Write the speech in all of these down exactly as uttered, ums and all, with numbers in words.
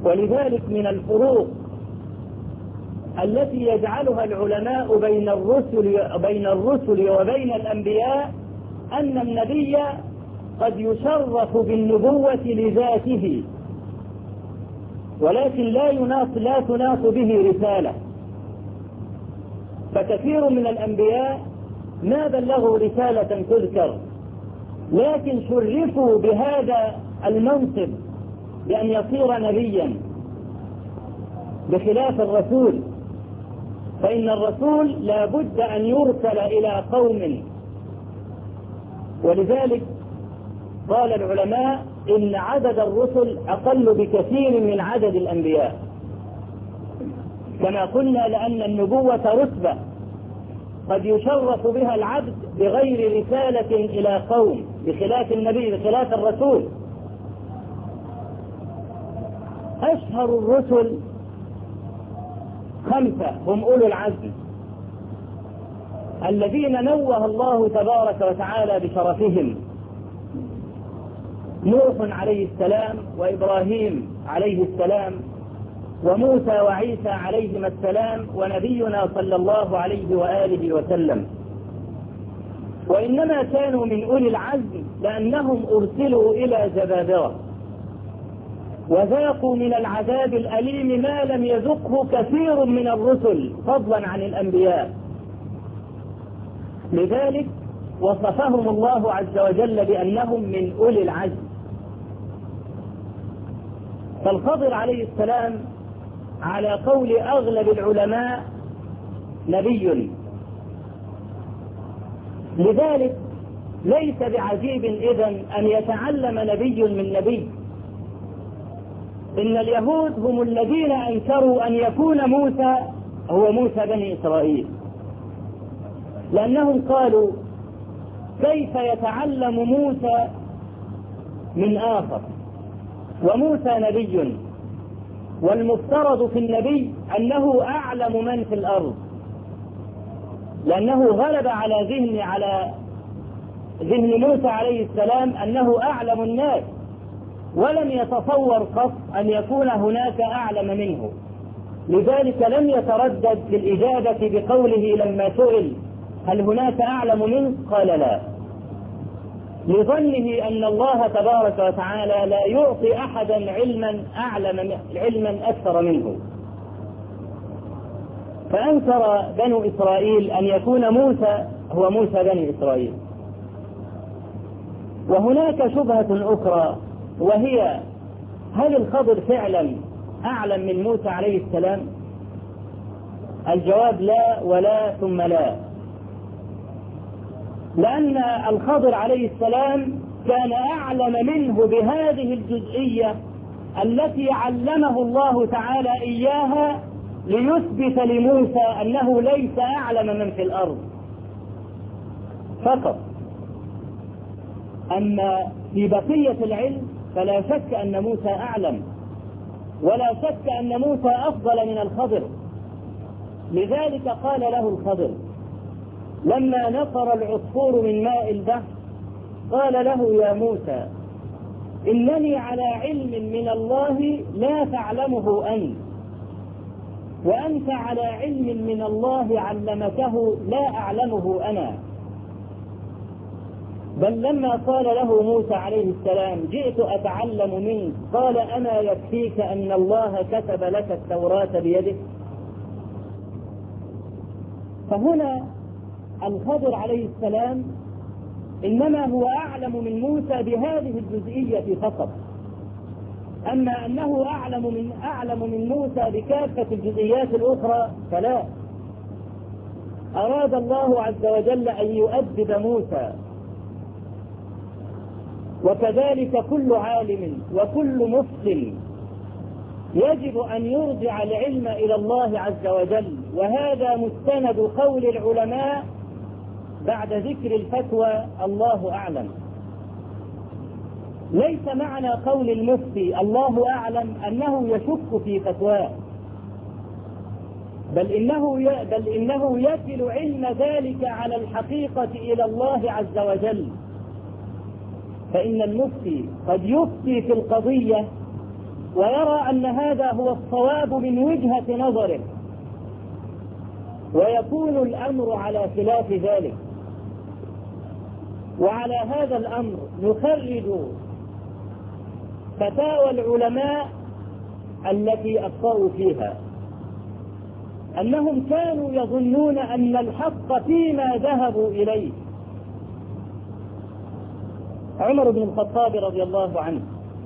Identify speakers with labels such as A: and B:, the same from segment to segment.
A: ولذلك من الفروق التي يجعلها العلماء بين الرسل بين الرسل وبين الأنبياء أن النبي قد يشرف بالنبوة لذاته، ولكن لا يناط لا تناط به رسالة. فكثير من الأنبياء ما بلغوا رسالة تذكر، لكن شرفوا بهذا المنصب بأن يصير نبيا، بخلاف الرسول، فإن الرسول لا بد أن يرسل إلى قوم. ولذلك قال العلماء إن عدد الرسل أقل بكثير من عدد الأنبياء، كما قلنا لأن النبوة رتبة قد يشرف بها العبد بغير رسالة إلى قوم، بخلاف النبي بخلاف الرسول. أشهر الرسل خمسة هم أولو العزم الذين نوه الله تبارك وتعالى بشرفهم: نوح عليه السلام، وإبراهيم عليه السلام، وموسى وعيسى عليهما السلام، ونبينا صلى الله عليه وآله وسلم. وإنما كانوا من أولي العزم لأنهم أرسلوا إلى جبابرة وذاقوا من العذاب الأليم ما لم يذقه كثير من الرسل فضلا عن الأنبياء. لذلك وصفهم الله عز وجل بأنهم من أولي العزم. فالخضر عليه السلام على قول أغلب العلماء نبي، لذلك ليس بعجيب إذن أن يتعلم نبي من نبي. إن اليهود هم الذين أنكروا أن يكون موسى هو موسى بني إسرائيل، لأنهم قالوا: كيف يتعلم موسى من آخر؟ وموسى نبي، والمفترض في النبي أنه أعلم من في الأرض، لأنه غلب على ذهن على ذهن موسى عليه السلام أنه أعلم الناس، ولم يتصور قط أن يكون هناك أعلم منه. لذلك لم يتردد في الإجابة بقوله لما سئل: هل هناك أعلم منه؟ قال: لا، لظنه أن الله تبارك وتعالى لا يعطي أحدا علما أعلم علما أكثر منه. فأنكر بنو إسرائيل أن يكون موسى هو موسى بني إسرائيل. وهناك شبهة أخرى، وهي: هل الخضر فعلا أعلم من موسى عليه السلام؟ الجواب لا ولا ثم لا، لأن الخضر عليه السلام كان أعلم منه بهذه الجزئية التي علمه الله تعالى إياها ليثبت لموسى أنه ليس أعلم من في الأرض فقط. أما في بقية العلم فلا شك أن موسى أعلم، ولا شك أن موسى أفضل من الخضر. لذلك قال له الخضر لما نفر العصفور من ماء البحر، قال له: يا موسى، إنني على علم من الله لا تعلمه أنت، وأنت على علم من الله علمته لا أعلمه أنا. بل لما قال له موسى عليه السلام: جئت أتعلم منك، قال: أما يكفيك أن الله كتب لك التوراة بيده؟ فهنا الخضر عليه السلام إنما هو أعلم من موسى بهذه الجزئية فقط، أما أنه أعلم من أعلم من موسى بكافة الجزئيات الأخرى فلا. أراد الله عز وجل أن يؤدب موسى، وكذلك كل عالم وكل مسلم يجب أن يرجع العلم إلى الله عز وجل، وهذا مستند قول العلماء بعد ذكر الفتوى الله أعلم. ليس معنى قول المفتي الله أعلم أنه يشك في فتواه، بل إنه بل إنه يكل علم ذلك على الحقيقة إلى الله عز وجل. فإن المفتي قد يفتي في القضية ويرى أن هذا هو الصواب من وجهة نظره، ويكون الأمر على خلاف ذلك. وعلى هذا الأمر نخرج فتاوى العلماء التي أخطأوا فيها، أنهم كانوا يظنون أن الحق فيما ذهبوا إليه. عمر بن الخطاب رضي الله عنه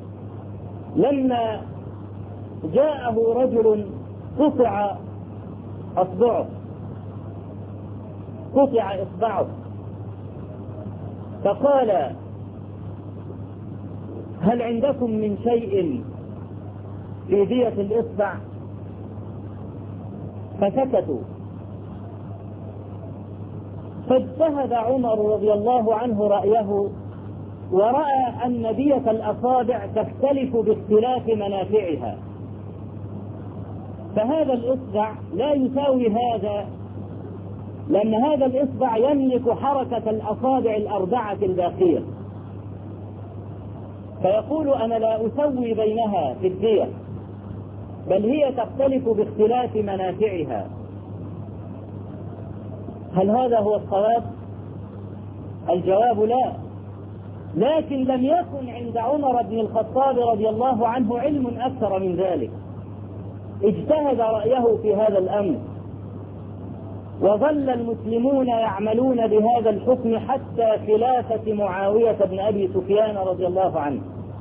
A: لما جاءه رجل قطع أصبعه قطع إصبعه فقال: هل عندكم من شيء في دية الإصبع؟ فسكتوا. فاجتهد عمر رضي الله عنه رأيه، ورأى أن دية الأصابع تختلف باختلاف منافعها، فهذا الإصبع لا يساوي هذا، لأن هذا الإصبع يملك حركة الأصابع الأربعة الباقية، فيقول: أنا لا أسوي بينها في الدية، بل هي تختلف باختلاف منافعها. هل هذا هو الصواب؟ الجواب لا، لكن لم يكن عند عمر بن الخطاب رضي الله عنه علم أكثر من ذلك، اجتهد رأيه في هذا الأمر، وظل المسلمون يعملون بهذا الحكم حتى خلافة معاوية بن أبي سفيان رضي الله عنه.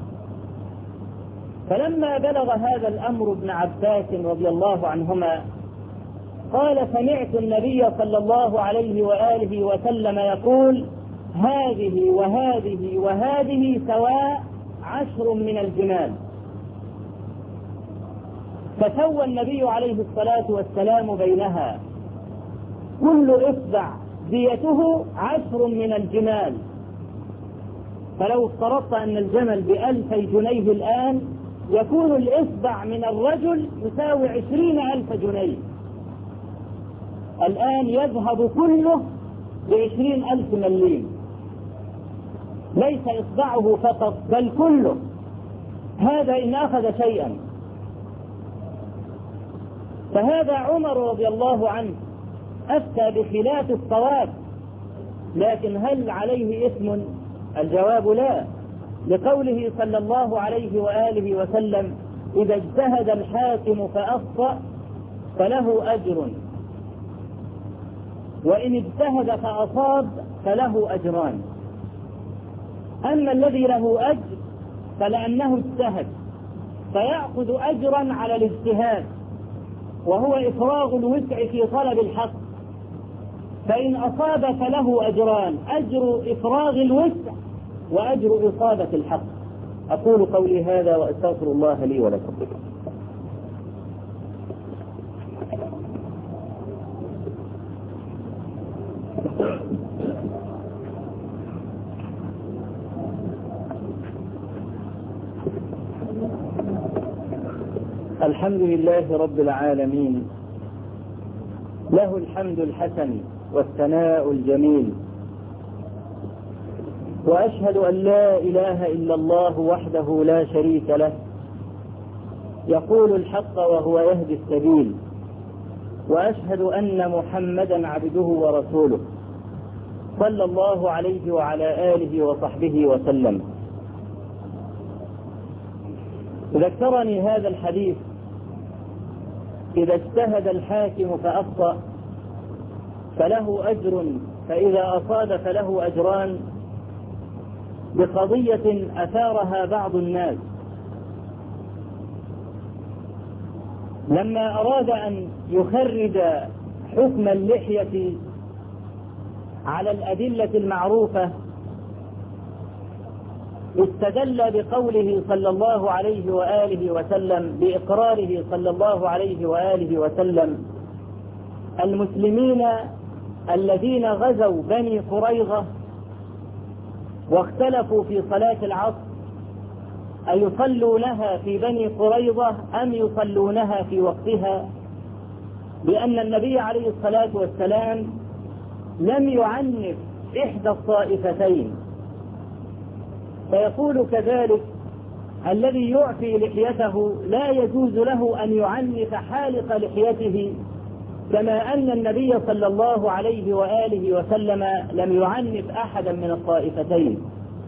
A: فلما بلغ هذا الأمر ابن عباس رضي الله عنهما قال: سمعت النبي صلى الله عليه وآله وسلم يقول: هذه وهذه وهذه سواء عشر من الجمال. فسوى النبي عليه الصلاة والسلام بينها، كل إصبع ديته عشر من الجمال. فلو افترضت أن الجمل بألفي جنيه الآن، يكون الإصبع من الرجل يساوي عشرين ألف جنيه. الآن يذهب كله بعشرين ألف مليم، ليس إصبعه فقط بل كله. هذا إن أخذ شيئا. فهذا عمر رضي الله عنه أفتى بخلاف الصواب، لكن هل عليه إثم؟ الجواب لا، لقوله صلى الله عليه وآله وسلم: إذا اجتهد الحاكم فأخطأ فله أجر، وإن اجتهد فأصاب فله أجران. أما الذي له أجر فلأنه اجتهد فيأخذ أجرا على الاجتهاد، وهو إفراغ الوسع في طلب الحق، فإن أصاب فله أجران: أجر إفراغ الوسع وأجر إصابة الحق. أقول قولي هذا وأستغفر الله لي ولكم. الحمد لله رب العالمين، له الحمد الحسن والثناء الجميل، وأشهد أن لا إله إلا الله وحده لا شريك له، يقول الحق وهو يهدي السبيل، وأشهد أن محمدا عبده ورسوله صلى الله عليه وعلى آله وصحبه وسلم. ذكرني هذا الحديث: إذا اجتهد الحاكم فأخطأ فله أجر، فإذا أصاب فله أجران، بقضية أثارها بعض الناس لما أراد أن يخرج حكم اللحية على الأدلة المعروفة. استدل بقوله صلى الله عليه وآله وسلم، بإقراره صلى الله عليه وآله وسلم المسلمين الذين غزوا بني قريظة واختلفوا في صلاة العصر أيصلونها في بني قريظة أم يصلونها في وقتها، بأن النبي عليه الصلاة والسلام لم يعنف إحدى الطائفتين. فيقول كذلك الذي يعفي لحيته لا يجوز له أن يعنف حالق لحيته، كما أن النبي صلى الله عليه وآله وسلم لم يعنف أحدا من الطائفتين.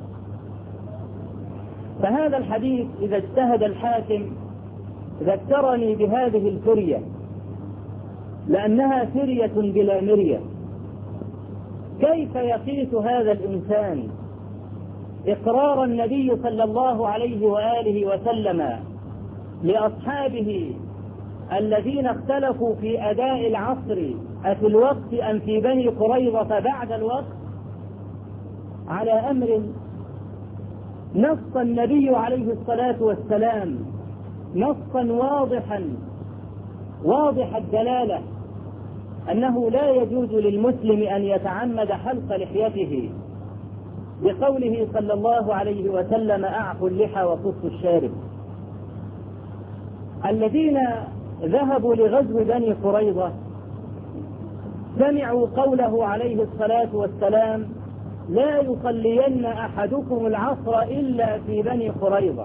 A: فهذا الحديث إذا اجتهد الحاكم ذكرني بهذه الفرية، لأنها فرية بلا مرية. كيف يقيس هذا الإنسان إقرار النبي صلى الله عليه وآله وسلم لأصحابه الذين اختلفوا في أداء العصر أفي الوقت أم في بني قريظة بعد الوقت، على أمر نص النبي عليه الصلاة والسلام نصا واضحا واضح الدلالة أنه لا يجوز للمسلم أن يتعمد حلق لحيته، بقوله صلى الله عليه وسلم: أعفوا اللحى وقصوا الشارب. الذين ذهبوا لغزو بني قريظة سمعوا قوله عليه الصلاة والسلام: لا يصلين أحدكم العصر إلا في بني قريظة.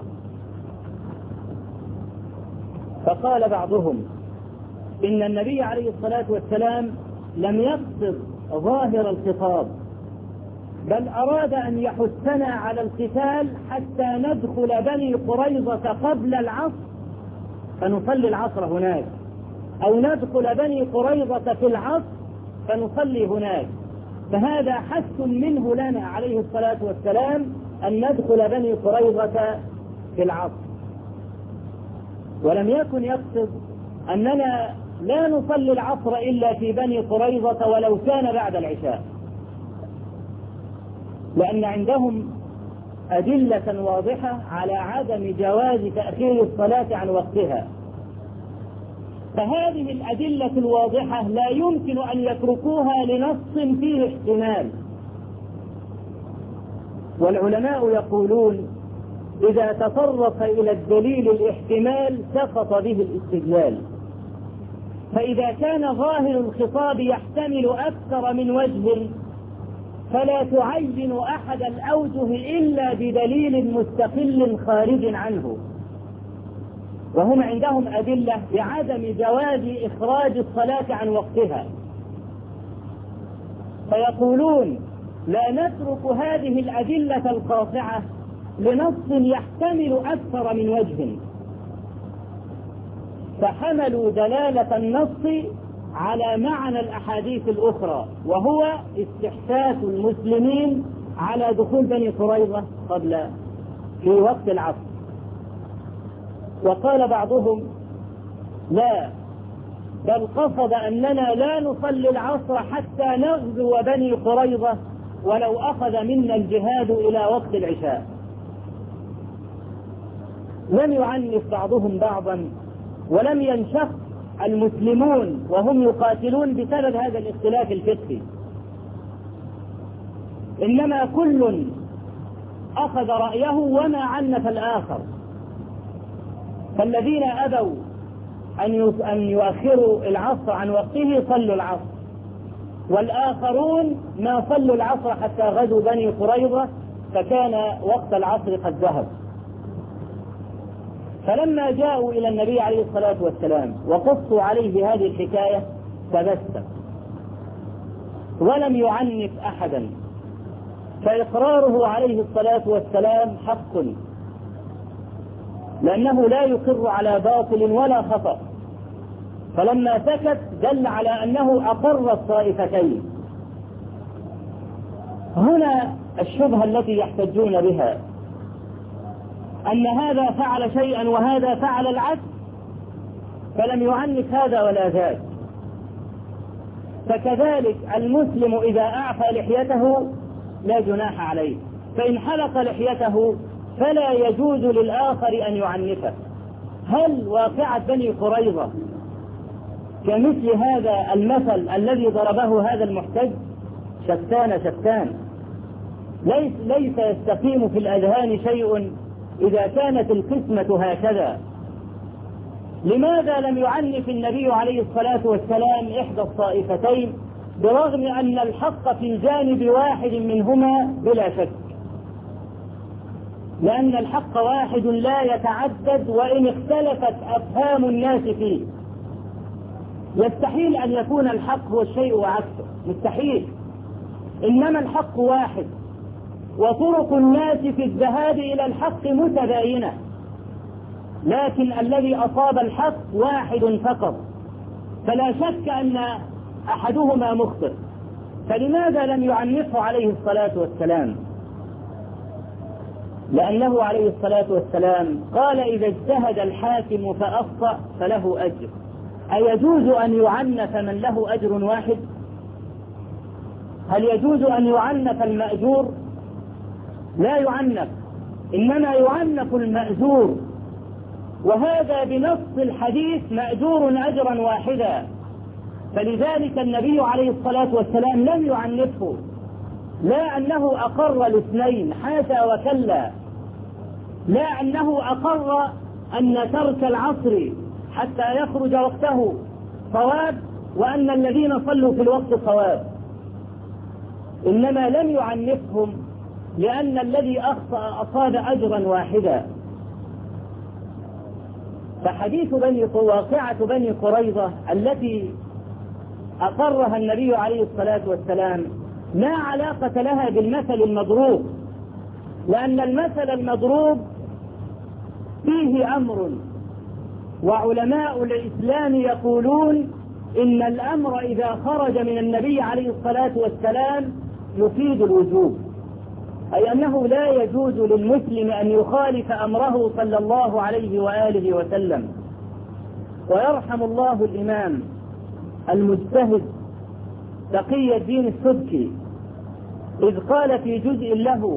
A: فقال بعضهم إن النبي عليه الصلاة والسلام لم يقصد ظاهر الخطاب، بل أراد أن يحثنا على القتال حتى ندخل بني قريظة قبل العصر فنصلي العصر هناك، أو ندخل بني قريظة في العصر فنصلي هناك. فهذا حث منه لنا عليه الصلاة والسلام أن ندخل بني قريظة في العصر، ولم يكن يقصد أننا لا نصلي العصر إلا في بني قريظة ولو كان بعد العشاء، لأن عندهم أدلة واضحة على عدم جواز تأخير الصلاة عن وقتها. فهذه الأدلة الواضحة لا يمكن أن يتركوها لنص فيه احتمال. والعلماء يقولون إذا تطرق إلى الدليل الاحتمال سقط به الاستدلال. فإذا كان ظاهر الخطاب يحتمل أكثر من وجه فلا تعين أحد الأوجه إلا بدليل مستقل خارج عنه. وهم عندهم أدلة بعدم جواز إخراج الصلاة عن وقتها، فيقولون لا نترك هذه الأدلة القاطعة لنص يحتمل أكثر من وجه، فحملوا دلالة النص على معنى الأحاديث الأخرى، وهو استحساس المسلمين على دخول بني قريظة قبل في وقت العصر. وقال بعضهم لا، بل قصد أننا لا نصلي العصر حتى نغزو بني قريظة ولو أخذ منا الجهاد إلى وقت العشاء. لم يعنف بعضهم بعضا، ولم ينشق المسلمون وهم يقاتلون بسبب هذا الاختلاف الفقهي، إنما كل أخذ رأيه وما عنف الآخر. فالذين أبوا أن يؤخروا العصر عن وقته صلوا العصر، والآخرون ما صلوا العصر حتى غزوا بني قريظة فكان وقت العصر قد ذهب. فلما جاءوا إلى النبي عليه الصلاة والسلام وقصوا عليه هذه الحكاية تبسم ولم يعنف أحدا، فإقراره عليه الصلاة والسلام حق، لأنه لا يقر على باطل ولا خطأ. فلما سكت دل على أنه أقر الطائفتين. هنا الشبهة التي يحتجون بها أن هذا فعل شيئا وهذا فعل العكس، فلم يعنف هذا ولا ذاك. فكذلك المسلم إذا أعفى لحيته لا جناح عليه، فإن حلق لحيته فلا يجوز للآخر أن يعنفه. هل واقعة بني قريظة كمثل هذا المثل الذي ضربه هذا المحتج؟ شتان شتان، ليس, ليس يستقيم في الأذهان شيء إذا كانت القسمة هكذا. لماذا لم يعنف النبي عليه الصلاة والسلام إحدى الطائفتين برغم أن الحق في جانب واحد منهما بلا شك؟ لأن الحق واحد لا يتعدد وإن اختلفت أفهام الناس فيه. يستحيل أن يكون الحق هو الشيء وعكسه، مستحيل. إنما الحق واحد، وطرق الناس في الذهاب إلى الحق متباينة، لكن الذي أصاب الحق واحد فقط، فلا شك أن أحدهما مخطئ. فلماذا لم يعنفه عليه الصلاة والسلام؟ لأنه عليه الصلاة والسلام قال: إذا اجتهد الحاكم فأخطأ فله أجر. أيجوز أن يعنف من له أجر واحد؟ هل يجوز أن يعنف المأجور؟ لا يعنف، إنما يعنف المأجور، وهذا بنص الحديث مأجور أجرا واحدا. فلذلك النبي عليه الصلاة والسلام لم يعنفه، لا أنه أقر الاثنين، حاشا وكلا، لا أنه أقر أن ترك العصر حتى يخرج وقته صواب وأن الذين صلوا في الوقت صواب، إنما لم يعنفهم لأن الذي أخطأ أصاب أجرا واحدا. فحديث بني واقعة بني قريظة التي أقرها النبي عليه الصلاة والسلام لا علاقة لها بالمثل المضروب، لأن المثل المضروب فيه أمر، وعلماء الإسلام يقولون إن الأمر إذا خرج من النبي عليه الصلاة والسلام يفيد الوجوب، أي أنه لا يجوز للمسلم أن يخالف أمره صلى الله عليه وآله وسلم. ويرحم الله الإمام المجتهد تقي الدين السبكي إذ قال في جزء له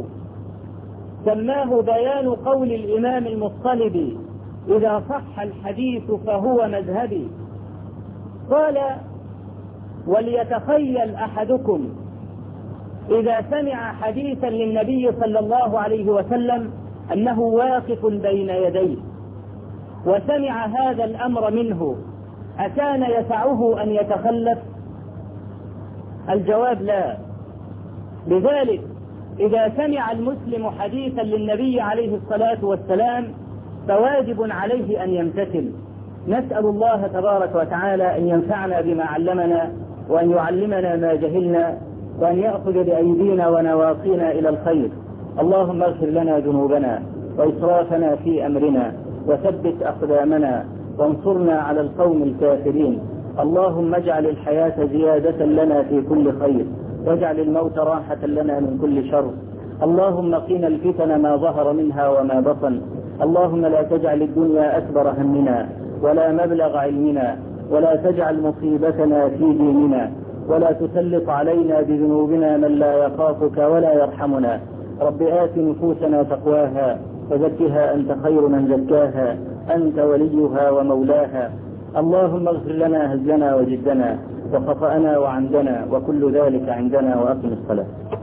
A: سماه بيان قول الإمام المطلبي: إذا صح الحديث فهو مذهبي. قال: وليتخيل أحدكم إذا سمع حديثا للنبي صلى الله عليه وسلم أنه واقف بين يديه وسمع هذا الأمر منه، أكان يسعه أن يتخلف؟ الجواب لا. لذلك إذا سمع المسلم حديثا للنبي عليه الصلاة والسلام فواجب عليه أن يمتثل. نسأل الله تبارك وتعالى أن ينفعنا بما علمنا، وأن يعلمنا ما جهلنا، وأن يأخذ بأيدينا ونواصينا إلى الخير. اللهم اغفر لنا ذنوبنا وإسرافنا في أمرنا، وثبت أقدامنا، وانصرنا على القوم الكافرين. اللهم اجعل الحياة زيادة لنا في كل خير، واجعل الموت راحة لنا من كل شر. اللهم قنا الفتن ما ظهر منها وما بطن. اللهم لا تجعل الدنيا أكبر همنا ولا مبلغ علمنا، ولا تجعل مصيبتنا في ديننا، ولا تسلط علينا بذنوبنا من لا يخافك ولا يرحمنا. رب آت نفوسنا تقواها وزكها أنت خير من زكاها، أنت وليها ومولاها. اللهم اغفر لنا هزلنا وجدنا وخطأنا وعمدنا وكل ذلك عندنا، وأقم الصلاة.